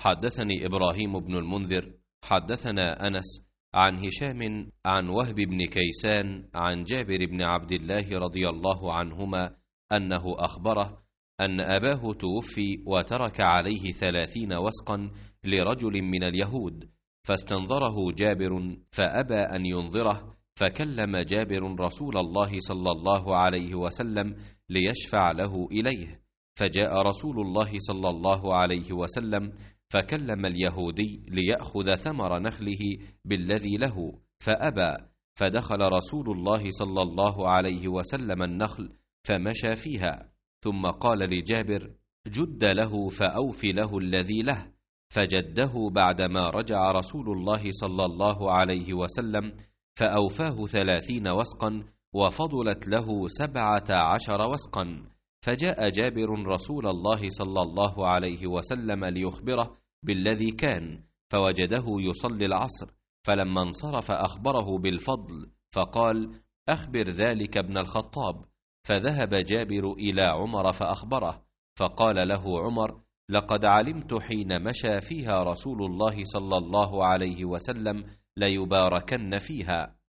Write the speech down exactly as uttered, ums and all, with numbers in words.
حدثني إبراهيم بن المنذر حدثنا أنس عن هشام عن وهب بن كيسان عن جابر بن عبد الله رضي الله عنهما أنه أخبره أن أباه توفي وترك عليه ثلاثين وسقا لرجل من اليهود، فاستنظره جابر فأبى أن ينظره، فكلم جابر رسول الله صلى الله عليه وسلم ليشفع له إليه، فجاء رسول الله صلى الله عليه وسلم فكلم اليهودي ليأخذ ثمر نخله بالذي له، فأبى، فدخل رسول الله صلى الله عليه وسلم النخل فمشى فيها، ثم قال لجابر: جد له فأوف له الذي له، فجده بعدما رجع رسول الله صلى الله عليه وسلم فأوفاه ثلاثين وسقا، وفضلت له سبعة عشر وسقا، فجاء جابر رسول الله صلى الله عليه وسلم ليخبره بالذي كان، فوجده يصلي العصر، فلما انصرف أخبره بالفضل، فقال: أخبر ذلك ابن الخطاب. فذهب جابر إلى عمر فأخبره، فقال له عمر: لقد علمت حين مشى فيها رسول الله صلى الله عليه وسلم ليباركن فيها.